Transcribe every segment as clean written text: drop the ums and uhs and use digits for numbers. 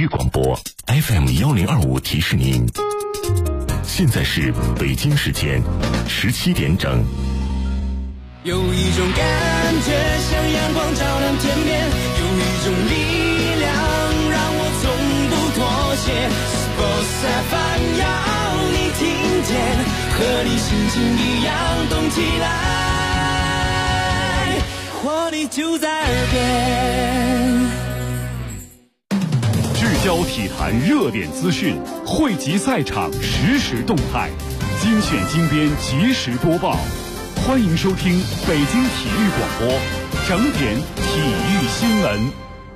育广播 FM1025提示您，现在是北京时间17点整。 有一种感觉像阳光照亮天边，有一种力量让我从不妥协。Sports FM 要你听见，和你心情一样动起来，活力就在耳边。 聚焦体坛热点资讯，汇集赛场实时动态，精选精编及时播报。欢迎收听北京体育广播整点体育新闻。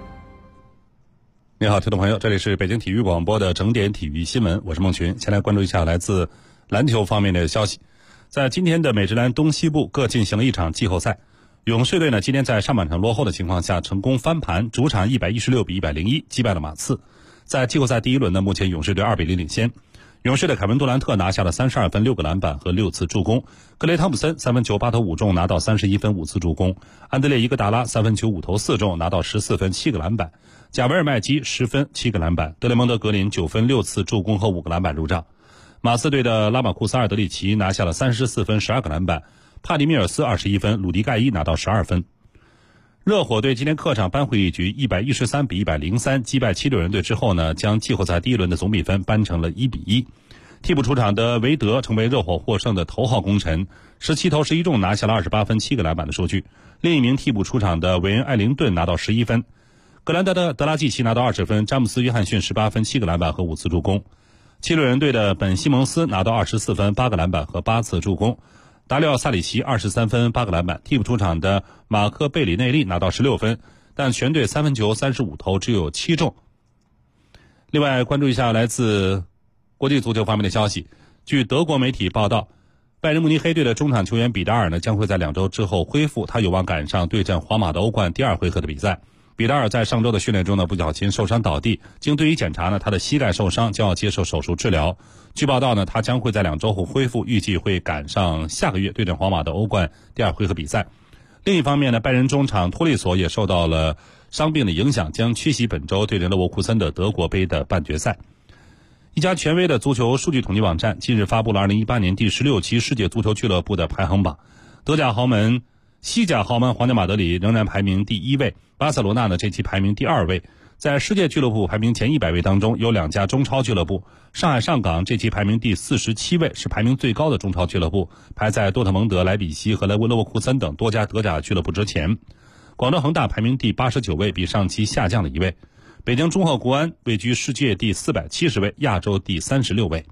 你好，听众朋友，这里是北京体育广播的整点体育新闻，我是孟群。先来关注一下来自篮球方面的消息。在今天的美职篮东西部各进行了一场季后赛，勇士队呢今天在上半场落后的情况下成功翻盘，主场116比101击败了马刺。在季后赛第一轮呢，目前勇士队2比0领先。勇士的凯文杜兰特拿下了32分、6个篮板和6次助攻，格雷汤普森3分球8投5中拿到31分、5次助攻，安德烈伊戈达拉3分球5投4中拿到14分、7个篮板，贾维尔麦基10分、7个篮板，德雷蒙德格林9分、6次助攻和5个篮板入账。马刺队的拉马库斯·阿尔德里奇拿下了34分、12个篮板，帕蒂米尔斯21分，鲁迪盖伊拿到12分。热火队今天客场扳回一局，113比103击败七六人队之后呢，将季后赛第一轮的总比分扳成了1比1。替补出场的韦德成为热火获胜的头号功臣，17投11中拿下了28分、7个篮板的数据。另一名替补出场的韦恩·艾灵顿拿到11分，格兰德的德拉季奇拿到20分，詹姆斯·约翰逊18分、7个篮板和5次助攻。七六人队的本·西蒙斯拿到24分、8个篮板和8次助攻。达里奥·萨里奇23分、8个篮板，替补出场的马克·贝里内利拿到16分，但全队3分球35投只有7中。另外关注一下来自国际足球方面的消息，据德国媒体报道，拜仁慕尼黑队的中场球员比达尔呢将会在2周之后恢复，他有望赶上对阵皇马的欧冠第2回合的比赛。比达尔在上周的训练中呢不小心受伤倒地，经队医检查呢他的膝盖受伤，将要接受手术治疗。据报道呢他将会在2周后恢复，预计会赶上下个月对阵皇马的欧冠第2回合比赛。另一方面呢，拜仁中场托利索也受到了伤病的影响，将缺席本周对阵勒沃库森的德国杯的半决赛。一家权威的足球数据统计网站近日发布了2018年第16期世界足球俱乐部的排行榜，西甲豪门皇家马德里仍然排名第1位，巴塞罗那呢这期排名第2位。在世界俱乐部排名前100位当中，有2家中超俱乐部，上海上港这期排名第47位，是排名最高的中超俱乐部，排在多特蒙德、莱比锡和勒沃库森等多家德甲俱乐部之前。广州恒大排名第89位，比上期下降了1位。北京中赫国安位居世界第470位，亚洲第36位。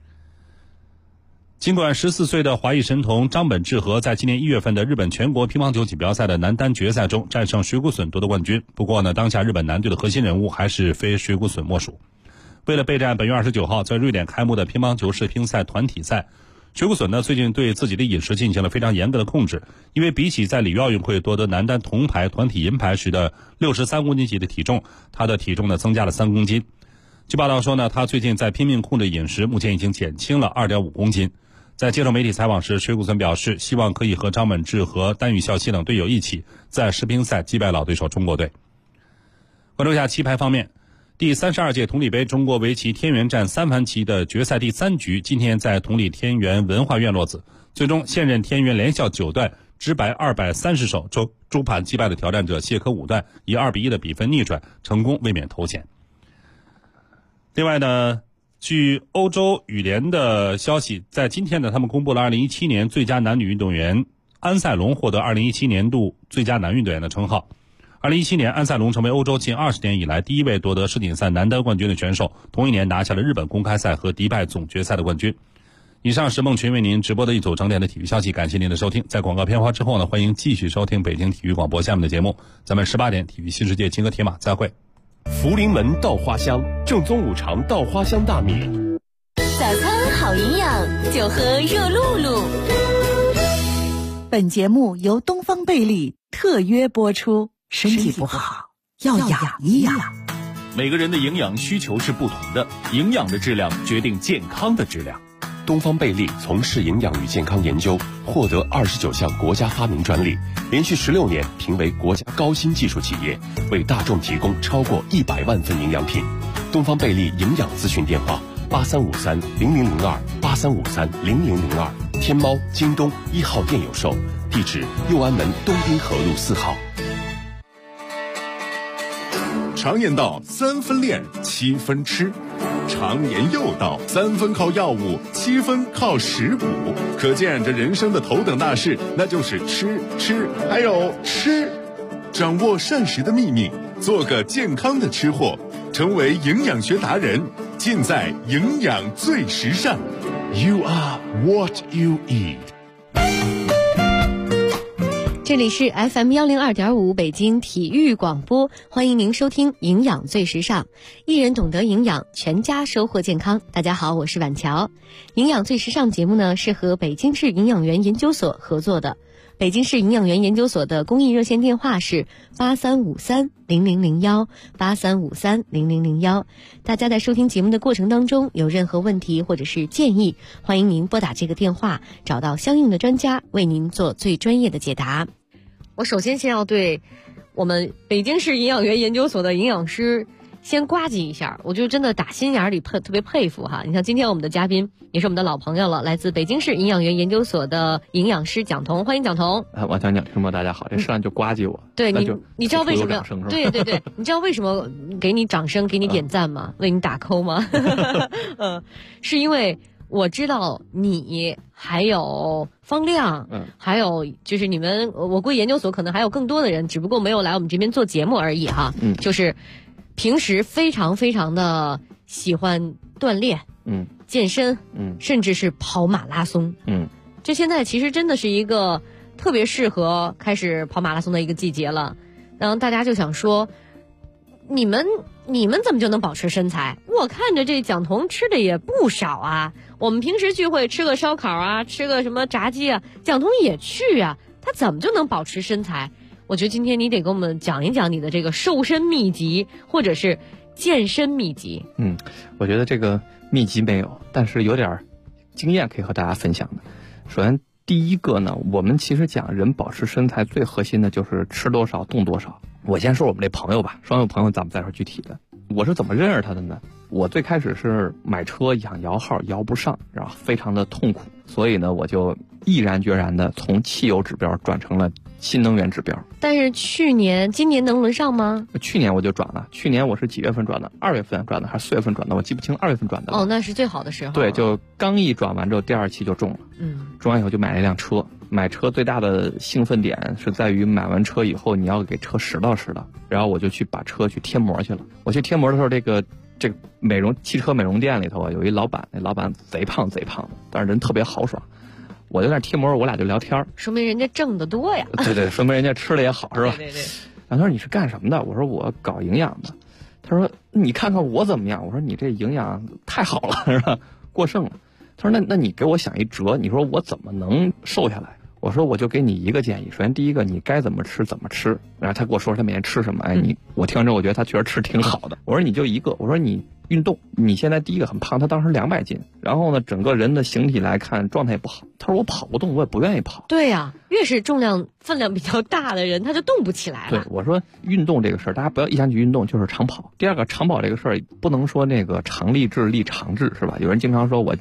尽管14岁的华裔神童张本智和在今年1月份的日本全国乒乓球锦标赛的男单决赛中战胜水谷隼夺得冠军，不过呢，当下日本男队的核心人物还是非水谷隼莫属。为了备战本月29号在瑞典开幕的乒乓球世乒赛团体赛，水谷隼呢最近对自己的饮食进行了非常严格的控制，因为比起在里约奥运会夺得男单铜牌、团体银牌时的63公斤级的体重，他的体重呢增加了3公斤。据报道说呢，他最近在拼命控制饮食，目前已经减轻了2.5公斤。在接受媒体采访时，水谷隼表示希望可以和张本智和丹羽孝希等队友一起在世乒赛击败老对手中国队。关注一下棋牌方面，第32届同里杯中国围棋天元战3盘棋的决赛第3局今天在同里天元文化院落子，最终现任天元连校9段直白230手中盘击败了挑战者谢科5段，以2比1的比分逆转，成功卫冕头衔。另外呢，据欧洲羽联的消息，在今天呢，他们公布了2017年最佳男女运动员安塞龙获得2017年度最佳男运动员的称号。2017年，安塞龙成为欧洲近20年以来第一位夺得世锦赛男单冠军的选手，同一年拿下了日本公开赛和迪拜总决赛的冠军。以上是孟群为您直播的一组整点的体育消息，感谢您的收听。在广告片花之后呢，欢迎继续收听北京体育广播下面的节目，咱们18点体育新世界金戈铁马再会。 福临门稻花香，正宗五常稻花香大米。 早餐好营养，就喝热露露。 本节目由东方贝利特约播出。身体不好要养一养。 每个人的营养需求是不同的，营养的质量决定健康的质量。东方贝利从事营养与健康研究，获得29项国家发明专利，连续16年评为国家高新技术企业，为大众提供超过100万份营养品。 东方贝利营养咨询电话8353000283530002，天猫、京东1号店有售，地址右安门东滨河路4号。 常言道3分练7分吃，常言又道3分靠药物7分靠食补，可见这人生的头等大事那就是吃还有吃。掌握膳食的秘密，做个健康的吃货，成为营养学达人，尽在营养最时尚。 You are what you eat。 这里是 FM 102.5北京体育广播，欢迎您收听营养最时尚，一人懂得营养，全家收获健康。大家好，我是婉乔。营养最时尚节目呢是和北京市营养员研究所合作的。北京市营养员研究所的公益热线电话是83530001，83530001。大家在收听节目的过程当中有任何问题或者是建议，欢迎您拨打这个电话，找到相应的专家为您做最专业的解答。我首先要对我们北京市营养员研究所的营养师先呱唧一下，我就真的打心眼里特别佩服哈。你看今天我们的嘉宾也是我们的老朋友了，来自北京市营养员研究所的营养师蒋彤，欢迎蒋彤。 王小鸟听众大家好，这上来就呱唧我。 对你知道为什么？对，你知道为什么给你掌声给你点赞吗？为你打 call 吗？是因为我知道你还有方亮，还有就是你们，我估计研究所可能还有更多的人，只不过没有来我们这边做节目而已哈。就是平时非常非常的喜欢锻炼，健身，甚至是跑马拉松，这现在其实真的是一个特别适合开始跑马拉松的一个季节了。然后大家就想说，你们怎么就能保持身材？我看着这蒋彤吃的也不少啊。我们平时聚会吃个烧烤啊，吃个什么炸鸡啊，蒋彤也去啊，他怎么就能保持身材？我觉得今天你得给我们讲一讲你的这个瘦身秘籍，或者是健身秘籍。 我觉得这个秘籍没有，但是有点经验可以和大家分享的。首先第一个呢，我们其实讲人保持身材最核心的就是吃多少动多少。我先说我们这朋友吧，双友朋友咱们再说具体的。我是怎么认识他的呢？我最开始是买车养摇号摇不上，然后非常的痛苦，所以呢我就毅然决然的从汽油指标转成了新能源指标。 但是今年能轮上吗？ 去年我就转了，去年我是几月份转的？2月份转的还是4月份转的？我记不清，2月份转的。 哦，那是最好的时候。 对，就刚一转完之后，第2期就中了。中完以后就买了一辆车。买车最大的兴奋点是在于买完车以后你要给车拾掇，然后我就去把车去贴膜去了。我去贴膜的时候，这个汽车美容店里头啊，有一老板，那老板贼胖的，但是人特别豪爽。我就在那贴膜，我俩就聊天， 说明人家挣得多呀。 对，说明人家吃的也好，是吧？ 对。 然后他说你是干什么的？我说我搞营养的。他说你看看我怎么样？我说你这营养太好了，是吧？过剩了。他说那你给我想一辙，你说我怎么能瘦下来？我说我就给你一个建议，首先第一个你该怎么吃怎么吃。然后他跟我说他每天吃什么，我听完之后我觉得他确实吃挺好的。我说你就一个，我说你运动，你现在第一个很胖，他当时200斤，然后呢整个人的形体来看状态也不好。他说我跑不动，我也不愿意跑。 对呀，越是重量分量比较大的人他就动不起来了。 对，我说运动这个事儿大家不要一想起运动就是长跑。第二个长跑这个事儿不能说那个长立志立长志，是吧？有人经常说我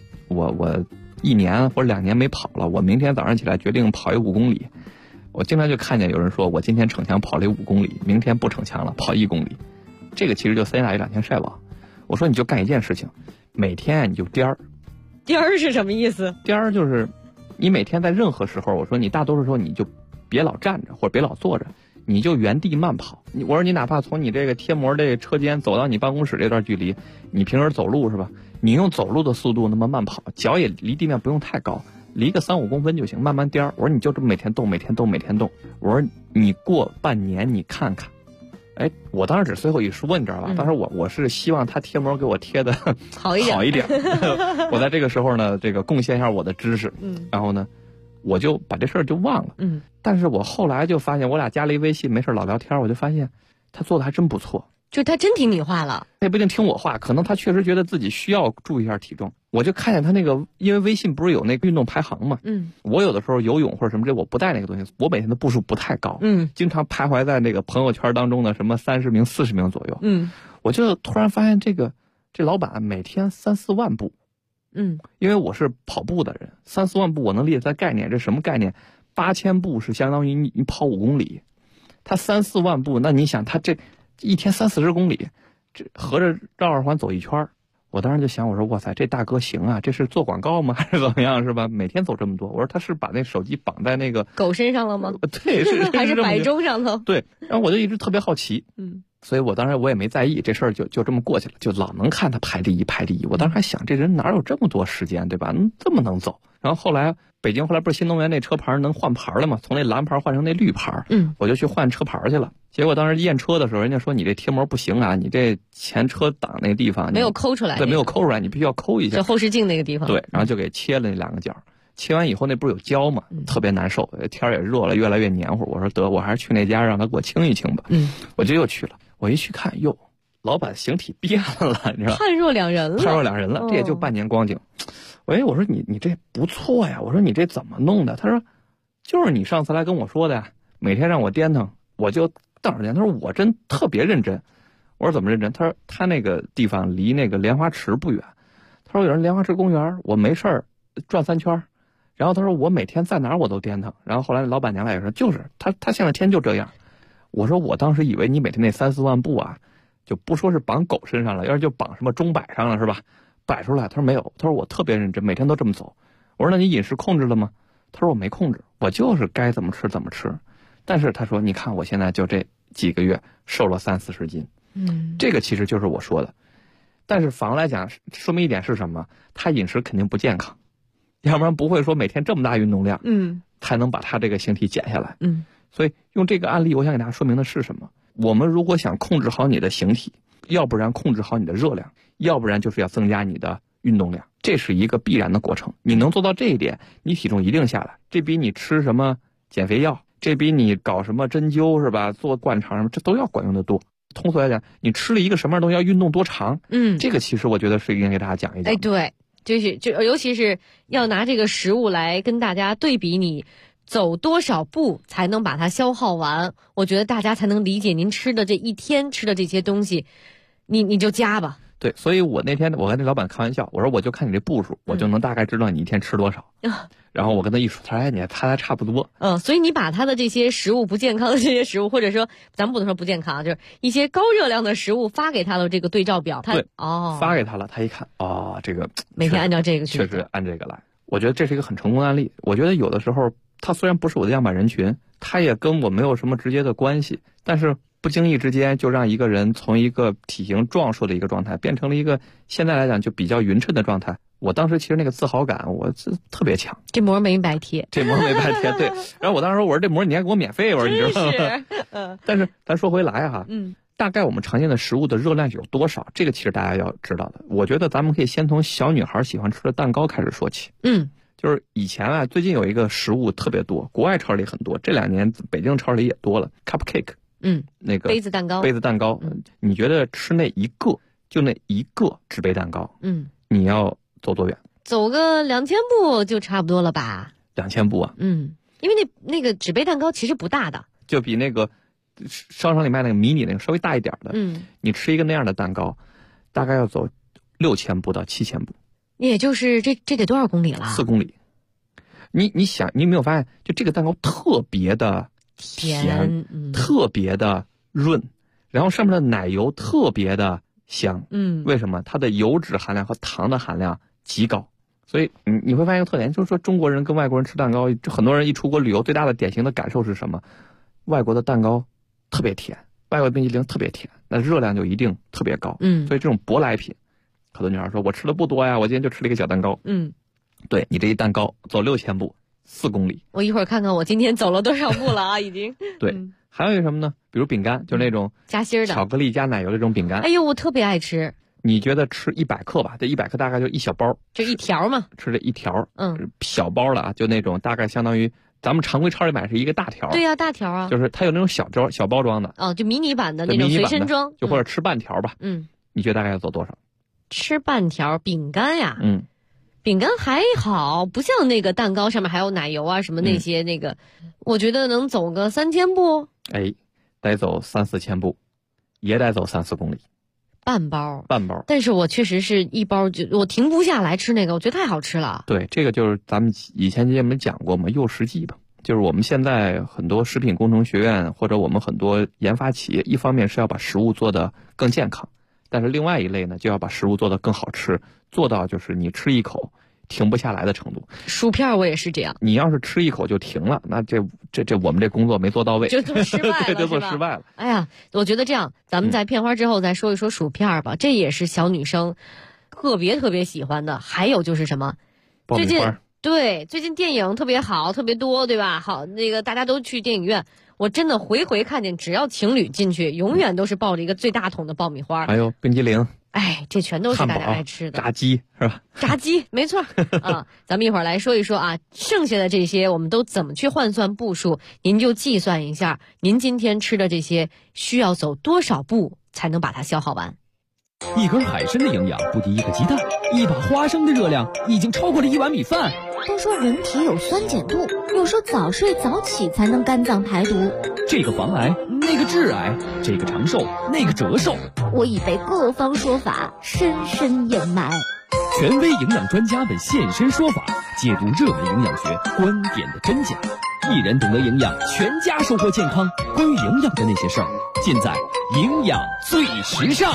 1年或者2年没跑了，我明天早上起来决定跑5公里。我经常就看见有人说我今天逞强跑了5公里，明天不逞强了跑1公里。这个其实就3天打鱼2天晒网。我说你就干一件事情，每天你就颠儿。 颠儿是什么意思？ 颠儿就是你每天在任何时候，我说你大多数时候你就别老站着或者别老坐着，你就原地慢跑。我说你哪怕从你这个贴膜这个车间走到你办公室这段距离，你平时走路是吧？你用走路的速度那么慢跑，脚也离地面不用太高，离个3-5公分就行，慢慢颠儿。我说你就这么每天动。我说你过半年你看看。我当时只随口一说，你知道吧？当时我是希望他贴膜给我贴的好一点。我在这个时候呢，这个贡献一下我的知识。然后呢，我就把这事儿就忘了。但是我后来就发现，我俩加了一微信，没事老聊天，我就发现他做的还真不错。 就他真听你话了。 他也不一定听我话，可能他确实觉得自己需要注意一下体重。我就看见他那个，因为微信不是有那个运动排行嘛，我有的时候游泳或者什么这我不带那个东西，我每天的步数不太高，经常徘徊在那个朋友圈当中的什么30名、40名左右，我就突然发现这个这老板每天3、4万步。因为我是跑步的人，3、4万步我能理解它概念。这什么概念？8000步是相当于你跑5公里，他3、4万步，那你想他这一天30、40公里，这合着绕2环走一圈。我当时就想，我说哇塞，这大哥行啊，这是做广告吗？还是怎么样？是吧？每天走这么多。我说他是把那手机绑在那个狗身上了吗？ 对， 还是摆钟上头？ 对，然后我就一直特别好奇。所以我当时我也没在意这事儿，就这么过去了，就老能看他排第一。我当时还想，这人哪有这么多时间，对吧？这么能走。然后后来北京后来不是新能源那车牌能换牌了吗？从那蓝牌换成那绿牌，我就去换车牌去了。结果当时验车的时候，人家说你这贴膜不行啊，你这前车挡那个地方没有抠出来， 对，没有抠出来，你必须要抠一下， 就后视镜那个地方。 对，然后就给切了那2个角。切完以后那不是有胶吗？特别难受，天也热了，越来越黏糊。我说得，我还是去那家让他给我清一清吧。我就又去了。我一去看，哟，老板形体变了，你知道吗？ 判若两人了， 这也就半年光景。我说你这不错呀，我说你这怎么弄的？他说就是你上次来跟我说的呀，每天让我颠腾，我就瞪着颠。他说我真特别认真。我说怎么认真？他说他那个地方离那个莲花池不远。他说有人莲花池公园，我没事儿转3圈。然后他说我每天在哪儿我都颠腾。然后后来老板娘来也说，就是他现在天就这样。我说我当时以为你每天那3、4万步啊，就不说是绑狗身上了，要是就绑什么钟摆上了是吧？摆出来。他说没有，他说我特别认真，每天都这么走。我说那你饮食控制了吗？他说我没控制，我就是该怎么吃怎么吃。但是他说你看我现在就这几个月瘦了30、40斤。这个其实就是我说的。但是反过来讲，说明一点是什么？他饮食肯定不健康，要不然不会说每天这么大运动量，才能把他这个形体减下来。所以用这个案例，我想给大家说明的是什么？我们如果想控制好你的形体，要不然控制好你的热量，要不然就是要增加你的运动量，这是一个必然的过程。你能做到这一点，你体重一定下来。这比你吃什么减肥药，这比你搞什么针灸是吧？做灌肠什么，这都要管用的多。通俗来讲，你吃了一个什么样东西要运动多长？这个其实我觉得是应该给大家讲一讲。 对，尤其是要拿这个食物来跟大家对比，你走多少步才能把它消耗完？我觉得大家才能理解您吃的这一天吃的这些东西，你就加吧。 对，所以我那天我跟那老板开玩笑，我说我就看你这步数，我就能大概知道你一天吃多少。然后我跟他一说，他说你还差不多。 所以你把他的这些食物不健康的这些食物，或者说咱们不能说不健康，就是一些高热量的食物发给他的这个对照表， 对，发给他了，他一看，这个每天按照这个去， 确实按这个来。我觉得这是一个很成功的案例。我觉得有的时候他虽然不是我的样板人群，他也跟我没有什么直接的关系，但是不经意之间就让一个人从一个体型壮硕的一个状态变成了一个现在来讲就比较匀称的状态。我当时其实那个自豪感我特别强。 这膜没白贴， 对。然后我当时我说这膜你还给我免费，我说你知道吗？但是咱说回来哈，大概我们常见的食物的热量有多少？这个其实大家要知道的。我觉得咱们可以先从小女孩喜欢吃的蛋糕开始说起。就是以前啊，最近有一个食物特别多，国外超市里很多，这2年北京超市里也多了 ，cupcake。那个杯子蛋糕。 你觉得吃那一个，就那一个纸杯蛋糕，你要走多远？ 走个2000步就差不多了吧 ？2000步啊？ 因为那个纸杯蛋糕其实不大的， 就比那个商场里卖那个迷你那个稍微大一点的。你吃一个那样的蛋糕，大概要走6000步到7000步。 也就是这得多少公里了 ？4公里。你想，你有没有发现，就这个蛋糕特别的甜，特别的润，然后上面的奶油特别的香。为什么？它的油脂含量和糖的含量极高。所以你会发现一个特点，就是说中国人跟外国人吃蛋糕，很多人一出国旅游，最大的典型的感受是什么？外国的蛋糕特别甜，外国冰淇淋特别甜，那热量就一定特别高。所以这种舶来品，很多女孩说我吃的不多呀，我今天就吃了一个小蛋糕。对，你这一蛋糕走6000步，4公里。 我一会儿看看我今天走了多少步了啊，已经。 对，还有一个什么呢？比如饼干，就是那种夹心的巧克力加奶油的这种饼干。 哎呦，我特别爱吃。 你觉得吃100克吧？这100克大概就一小包， 就一条嘛。 吃这一条，小包了啊，就那种大概相当于咱们常规超市买是一个大条。 对呀，大条啊。 就是它有那种小包装的。 就迷你版的那种随身装， 就或者吃半条吧。你觉得大概要走多少？ 吃半条饼干呀？饼干还好，不像那个蛋糕上面还有奶油啊什么那些那个，我觉得能走个3000步。 得走3、4千步，也得走3、4公里。 半包， 但是我确实是一包我停不下来吃那个，我觉得太好吃了。 对，这个就是咱们以前节目讲过嘛，诱食剂吧。就是我们现在很多食品工程学院或者我们很多研发企业，一方面是要把食物做得更健康，但是另外一类呢，就要把食物做得更好吃，做到就是你吃一口停不下来的程度。 薯片我也是这样， 你要是吃一口就停了，那这我们这工作没做到位， 就做失败了， 对，就做失败了。 哎呀，我觉得这样，咱们在片花之后再说一说薯片吧，这也是小女生特别喜欢的。还有就是什么， 爆米花。 对，最近电影特别好，特别多，对吧？好，那个大家都去电影院，我真的回看见，只要情侣进去，永远都是抱着一个最大桶的爆米花， 还有冰激凌。 哎，这全都是大家爱吃的。 炸鸡是吧？ 炸鸡，没错啊。咱们一会儿来说一说啊，剩下的这些我们都怎么去换算步数？您就计算一下，您今天吃的这些需要走多少步才能把它消耗完？ 一根海参的营养不敌一个鸡蛋，一把花生的热量已经超过了1碗米饭。 都说人体有酸碱度，又说早睡早起才能肝脏排毒。 这个防癌，那个致癌，这个长寿，那个折寿。 我已被各方说法深深掩埋。 权威营养专家们现身说法，解读热门营养学观点的真假。一人懂得营养，全家收获健康。关于营养的那些事儿，尽在营养最时尚。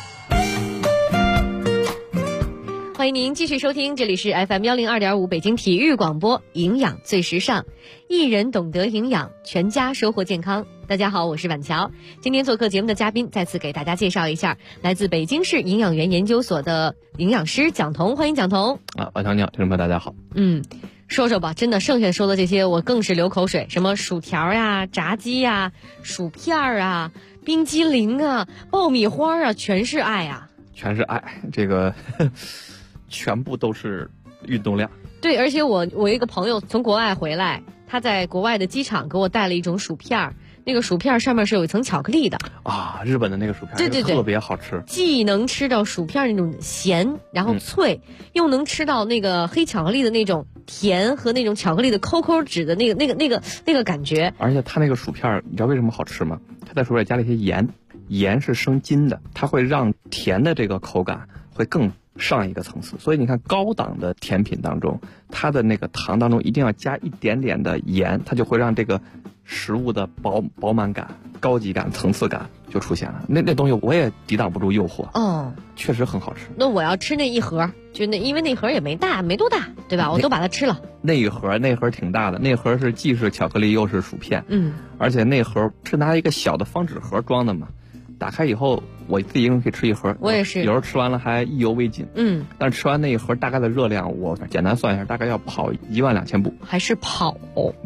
欢迎您继续收听，这里是 FM102.5 北京体育广播，营养最时尚，一人懂得营养，全家收获健康。大家好，我是婉乔。今天做客节目的嘉宾，再次给大家介绍一下，来自北京市营养园研究所的营养师蒋彤，欢迎蒋彤。 婉乔你好，听众朋友大家好。 说说吧，真的剩下说的这些我更是流口水，什么薯条呀、炸鸡呀、薯片啊、冰激凌啊、爆米花啊，全是爱啊， 全是爱，这个全部都是运动量。 对，而且我一个朋友从国外回来，他在国外的机场给我带了一种薯片，那个薯片上面是有一层巧克力的啊，日本的那个薯片， 对， 特别好吃， 既能吃到薯片那种咸然后脆，又能吃到那个黑巧克力的那种甜和那种巧克力的抠抠脂的那个感觉。 而且它那个薯片你知道为什么好吃吗？它在薯片加了一些盐，盐是生津的，它会让甜的这个口感会更上一个层次。所以你看高档的甜品当中，它的那个糖当中一定要加一点点的盐，它就会让这个食物的饱满感、高级感、层次感就出现了。那东西我也抵挡不住诱惑，确实很好吃。 那我要吃那一盒，就因为那盒也没多大，对吧？我都把它吃了。 那盒挺大的，那盒是既是巧克力又是薯片，而且那盒是拿一个小的方纸盒装的嘛。打开以后，我自己一个人可以吃一盒。 我也是， 有时候吃完了还意犹未尽。但是吃完那一盒大概的热量，我简单算一下，大概要跑12000步。 还是跑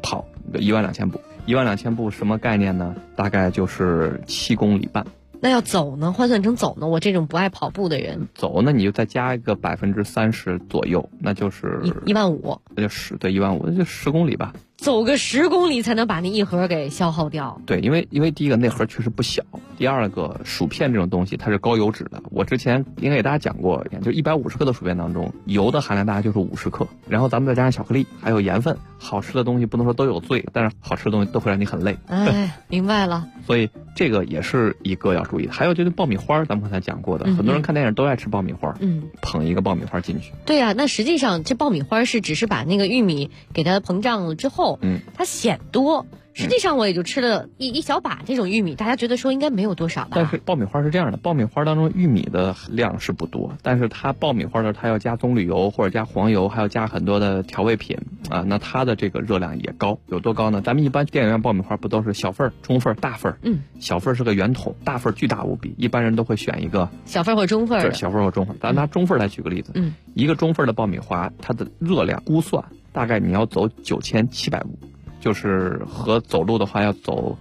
12000步，12000步什么概念呢？大概就是7公里半。 那要走呢？换算成走呢？我这种不爱跑步的人， 走呢你就再加一个30%左右，那就是 15000。 那就15000，那就10公里吧。 走个10公里才能把那一盒给消耗掉。 对，因为第一个那盒确实不小，第二个薯片这种东西它是高油脂的。我之前应该给大家讲过，就150克的薯片当中，油的含量大概就是50克，然后咱们再加上巧克力，还有盐分，好吃的东西不能说都有罪，但是好吃的东西都会让你很累。 哎，明白了。 所以这个也是一个要注意的。还有就是爆米花，咱们刚才讲过的，很多人看电影都爱吃爆米花，捧一个爆米花进去。 对啊，那实际上这爆米花是只是把那个玉米给它膨胀了之后，它显多。实际上我也就吃了一小把这种玉米，大家觉得说应该没有多少吧。 但是爆米花是这样的，爆米花当中玉米的量是不多，但是它爆米花的它要加棕榈油或者加黄油，还要加很多的调味品啊，那它的这个热量也高。有多高呢？咱们一般电影院爆米花不都是小份、中份、大份？小份是个圆筒，大份巨大无比，一般人都会选一个小份或中份。 对，小份或中份。咱拿中份来举个例子，一个中份的爆米花，它的热量估算大概你要走9700步。就是和走路的话要走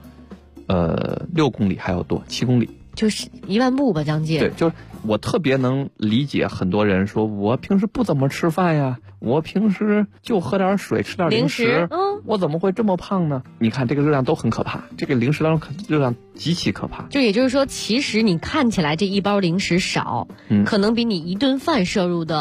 ，6公里还要多，7公里， 就是10000步吧，将近。 对，就是我特别能理解很多人说，我平时不怎么吃饭呀，我平时就喝点水，吃点零食，我怎么会这么胖呢？你看这个热量都很可怕，这个零食当中热量极其可怕。 就也就是说，其实你看起来这一包零食少，可能比你一顿饭摄入的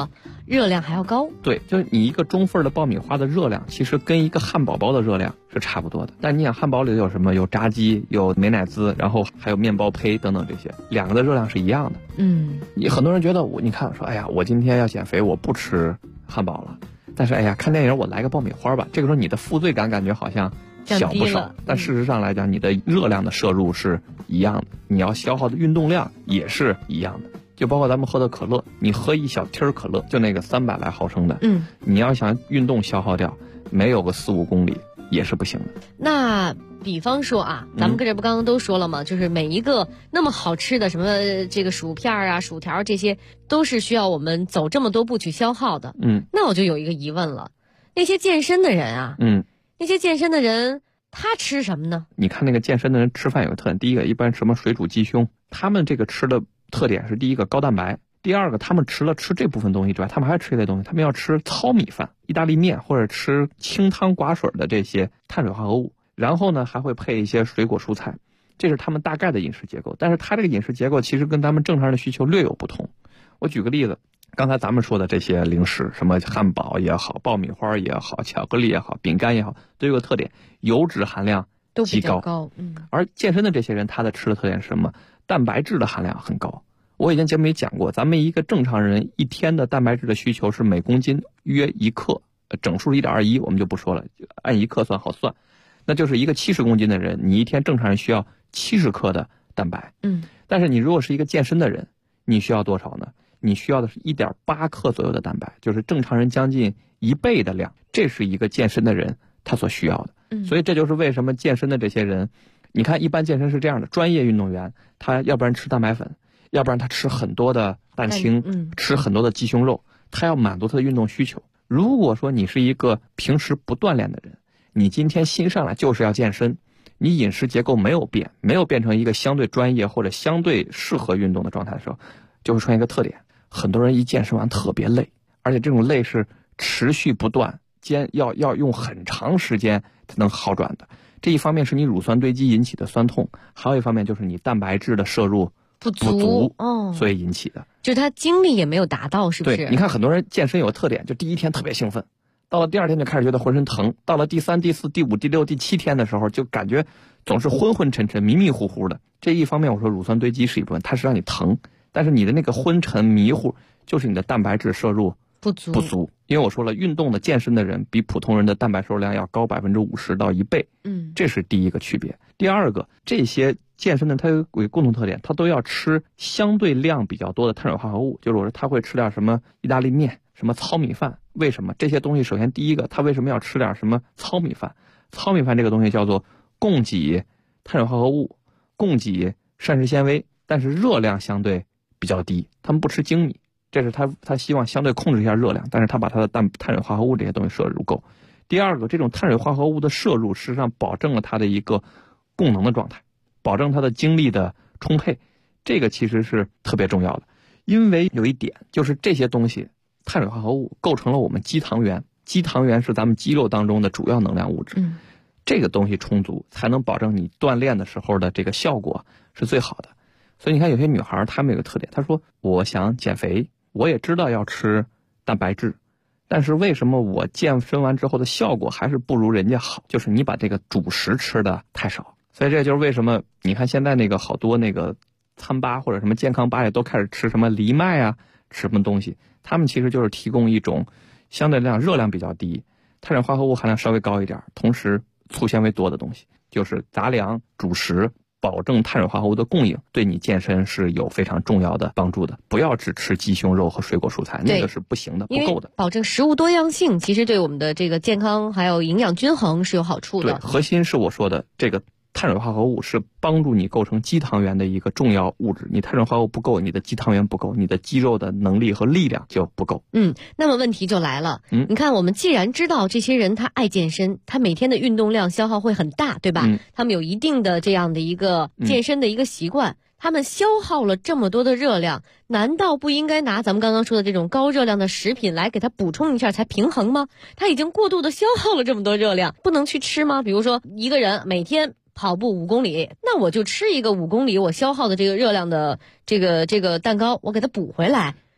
热量还要高。 对，就是你一个中份的爆米花的热量，其实跟一个汉堡包的热量是差不多的。但你想，汉堡里有什么？有炸鸡，有美乃滋，然后还有面包胚等等这些，两个的热量是一样的。你很多人觉得你看说，哎呀，我今天要减肥，我不吃汉堡了。但是哎呀，看电影我来个爆米花吧，这个时候你的负罪感觉好像小不少，但事实上来讲，你的热量的摄入是一样的，你要消耗的运动量也是一样的。就包括咱们喝的可乐，你喝一小听可乐，就那个300来毫升的，你要想运动消耗掉，没有个4-5公里也是不行的。 那比方说啊，咱们这不刚刚都说了吗？就是每一个那么好吃的什么这个薯片啊、薯条这些，都是需要我们走这么多步去消耗的。那我就有一个疑问了，那些健身的人啊，那些健身的人他吃什么呢？你看那个健身的人吃饭有个特点，第一个一般什么水煮鸡胸，他们这个吃的特点是第一个高蛋白，第二个他们除了吃这部分东西之外，他们还吃一类东西，他们要吃糙米饭、意大利面或者吃清汤寡水的这些碳水化合物，然后呢还会配一些水果蔬菜，这是他们大概的饮食结构。但是他这个饮食结构其实跟咱们正常人的需求略有不同。我举个例子，刚才咱们说的这些零食，什么汉堡也好，爆米花也好，巧克力也好，饼干也好，都有个特点，油脂含量都比较高。 而健身的这些人，他的吃的特点是什么？蛋白质的含量很高。我以前节目里讲过，咱们一个正常人一天的蛋白质的需求是每公斤约1克，整数是1.21，我们就不说了，就按1克算好算。那就是一个70公斤的人，你一天正常人需要70克的蛋白。但是你如果是一个健身的人，你需要多少呢？你需要的是1.8克左右的蛋白，就是正常人将近1倍的量，这是一个健身的人他所需要的。所以这就是为什么健身的这些人，你看一般健身是这样的，专业运动员他要不然吃蛋白粉，要不然他吃很多的蛋清，吃很多的鸡胸肉，他要满足他的运动需求。如果说你是一个平时不锻炼的人，你今天新上来就是要健身，你饮食结构没有变成一个相对专业或者相对适合运动的状态的时候，就会出现一个特点，很多人一健身完特别累，而且这种累是持续不断，要用很长时间才能好转的。这一方面是你乳酸堆积引起的酸痛，还有一方面就是你蛋白质的摄入不足所以引起的， 就是他精力也没有达到，是不是？ 对，你看很多人健身有个特点，就第一天特别兴奋，到了第二天就开始觉得浑身疼，到了第3、第4、第5、第6、第7天的时候，就感觉总是昏昏沉沉、迷迷糊糊的。这一方面我说乳酸堆积是一部分，它是让你疼，但是你的那个昏沉迷糊就是你的蛋白质摄入不足。因为我说了，运动的健身的人比普通人的蛋白摄入量要高50%到1倍，这是第一个区别。第二个，这些健身的它有个共同特点，它都要吃相对量比较多的碳水化合物，就是我说他会吃点什么意大利面、什么糙米饭。为什么这些东西？首先第一个，他为什么要吃点什么糙米饭？糙米饭这个东西叫做供给碳水化合物，供给膳食纤维，但是热量相对比较低，他们不吃精米，这是他希望相对控制一下热量，但是他把他的碳水化合物这些东西摄入够。第二个，这种碳水化合物的摄入实际上保证了它的一个供能的状态，保证它的精力的充沛，这个其实是特别重要的。因为有一点就是这些东西碳水化合物构成了我们肌糖原，肌糖原是咱们肌肉当中的主要能量物质，这个东西充足才能保证你锻炼的时候的这个效果是最好的。所以你看有些女孩她们有个特点，她说我想减肥，我也知道要吃蛋白质，但是为什么我健身完之后的效果还是不如人家好？就是你把这个主食吃的太少。所以这就是为什么你看现在那个好多那个餐吧或者什么健康吧也都开始吃什么藜麦啊，吃什么东西，他们其实就是提供一种相对热量比较低，碳水化合物含量稍微高一点，同时粗纤维多的东西，就是杂粮主食，保证碳水化合物的供应，对你健身是有非常重要的帮助的。不要只吃鸡胸肉和水果蔬菜，那个是不行的，不够的。 保证食物多样性，其实对我们的这个健康还有营养均衡是有好处的。 对，核心是我说的这个碳水化合物是帮助你构成肌糖原的一个重要物质，你碳水化合物不够，你的肌糖原不够，你的肌肉的能力和力量就不够。 那么问题就来了，你看我们既然知道这些人他爱健身，他每天的运动量消耗会很大，对吧？他们有一定的这样的一个健身的一个习惯，他们消耗了这么多的热量，难道不应该拿咱们刚刚说的这种高热量的食品来给他补充一下才平衡吗？他已经过度的消耗了这么多热量，不能去吃吗？比如说一个人每天跑步5公里，那我就吃一个5公里我消耗的这个热量的这个蛋糕，我给它补回来，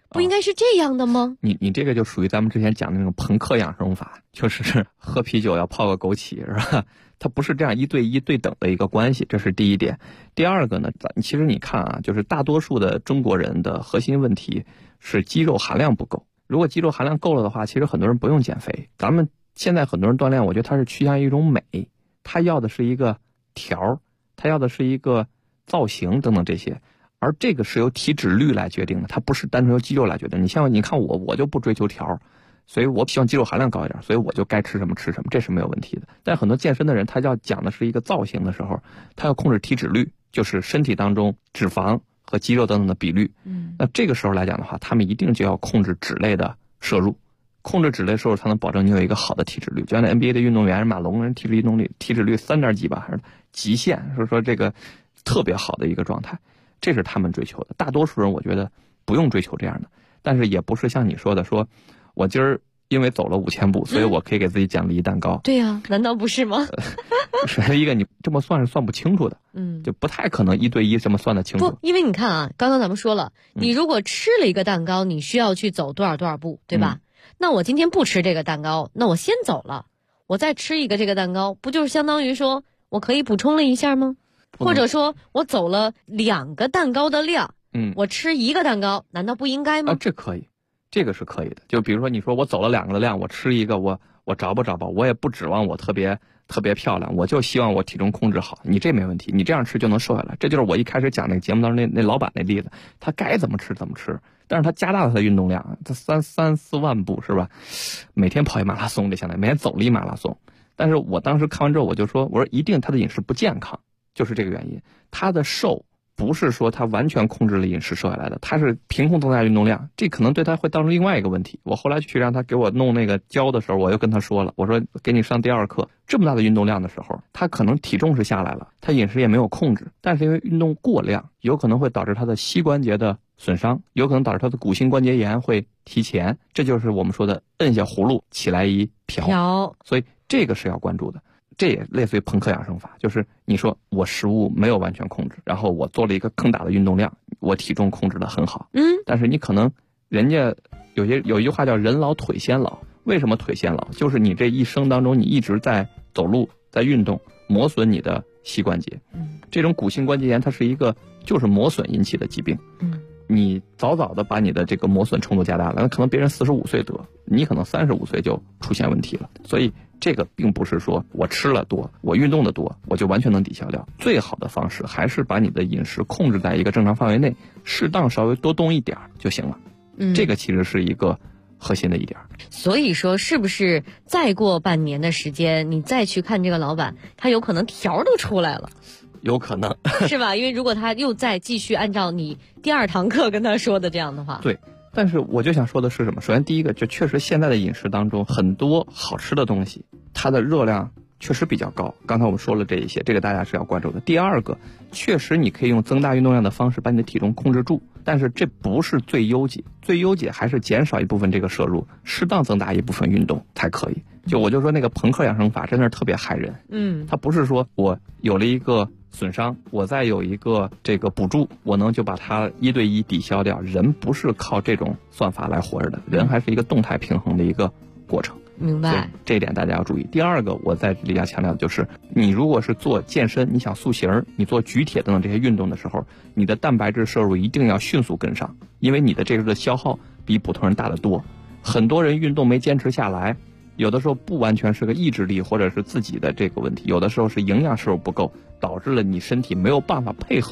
不应该是这样的吗？ 你这个就属于咱们之前讲的那种朋克养生法，就是喝啤酒要泡个枸杞，是吧？它不是这样1对1对等的一个关系，这是第一点。第二个呢，其实你看啊，就是大多数的中国人的核心问题是肌肉含量不够。如果肌肉含量够了的话，其实很多人不用减肥。咱们现在很多人锻炼，我觉得他是趋向于一种美，他要的是一个条，他要的是一个造型等等这些。而这个是由体脂率来决定的，它不是单纯由肌肉来决定。你看我就不追求条，所以我希望肌肉含量高一点，所以我就该吃什么吃什么，这是没有问题的。但很多健身的人，他要讲的是一个造型的时候，他要控制体脂率，就是身体当中脂肪和肌肉等等的比率。那这个时候来讲的话，他们一定就要控制脂类的摄入，控制脂类摄入才能保证你有一个好的体脂率。就像那 NBA 的运动员马龙人体脂率3点几吧，还是极限，是说这个特别好的一个状态。这是他们追求的，大多数人我觉得不用追求这样的，但是也不是像你说的，说我今儿因为走了5000步，所以我可以给自己奖励一蛋糕。 对呀，难道不是吗？ 首先一个，你这么算是算不清楚的，就不太可能1对1这么算得清楚。 不，因为你看啊，刚刚咱们说了，你如果吃了一个蛋糕，你需要去走多少步，对吧？那我今天不吃这个蛋糕，那我先走了，我再吃一个这个蛋糕，不就是相当于说我可以补充了一下吗？或者说我走了2个蛋糕的量，我吃1个蛋糕，难道不应该吗？ 这可以，这个是可以的。就比如说你说我走了2个的量，我吃1个，我着吧，我也不指望我特别漂亮，我就希望我体重控制好，你这没问题，你这样吃就能瘦下来。这就是我一开始讲那个节目当中那老板那例子，他该怎么吃怎么吃，但是他加大了他的运动量，他3-4万步是吧？每天跑一马拉松，这相当于每天走了一马拉松。但是我当时看完之后我就说，我说一定他的饮食不健康。就是这个原因，他的瘦不是说他完全控制了饮食瘦下来的，他是凭空增加运动量，这可能对他会造成另外一个问题。我后来去让他给我弄那个胶的时候，我又跟他说了，我说给你上第2课，这么大的运动量的时候，他可能体重是下来了，他饮食也没有控制，但是因为运动过量，有可能会导致他的膝关节的损伤，有可能导致他的骨性关节炎会提前，这就是我们说的摁下葫芦起来一瓢，所以这个是要关注的。这也类似于朋克养生法，就是你说我食物没有完全控制，然后我做了一个更大的运动量，我体重控制得很好，但是你可能人家有一句话叫人老腿先老，为什么腿先老？就是你这一生当中你一直在走路在运动，磨损你的膝关节，这种骨性关节炎它是一个就是磨损引起的疾病，你早早的把你的这个磨损程度加大了，那可能别人45岁得，你可能35岁就出现问题了。所以这个并不是说我吃了多，我运动的多，我就完全能抵消掉。最好的方式还是把你的饮食控制在一个正常范围内，适当稍微多动一点就行了。这个其实是一个核心的一点。 所以说是不是再过半年的时间，你再去看这个老板，他有可能条都出来了？ 有可能是吧？因为如果他又再继续按照你第2堂课跟他说的这样的话， 对。但是我就想说的是什么？首先第一个，就确实现在的饮食当中很多好吃的东西，它的热量确实比较高。刚才我们说了这一些，这个大家是要关注的。第二个，确实你可以用增大运动量的方式把你的体重控制住，但是这不是最优解，最优解还是减少一部分这个摄入，适当增大一部分运动才可以。我就说那个朋克养生法真的是特别害人。它不是说我有了一个损伤，我再有一个这个补助，我能就把它1对1抵消掉。人不是靠这种算法来活着的，人还是一个动态平衡的一个过程。 明白， 这一点大家要注意。第二个，我在这里要强调的就是，你如果是做健身，你想塑形，你做举铁等等这些运动的时候，你的蛋白质摄入一定要迅速跟上，因为你的这个的消耗比普通人大得多。很多人运动没坚持下来，有的时候不完全是个意志力或者是自己的这个问题，有的时候是营养摄入不够，导致了你身体没有办法配合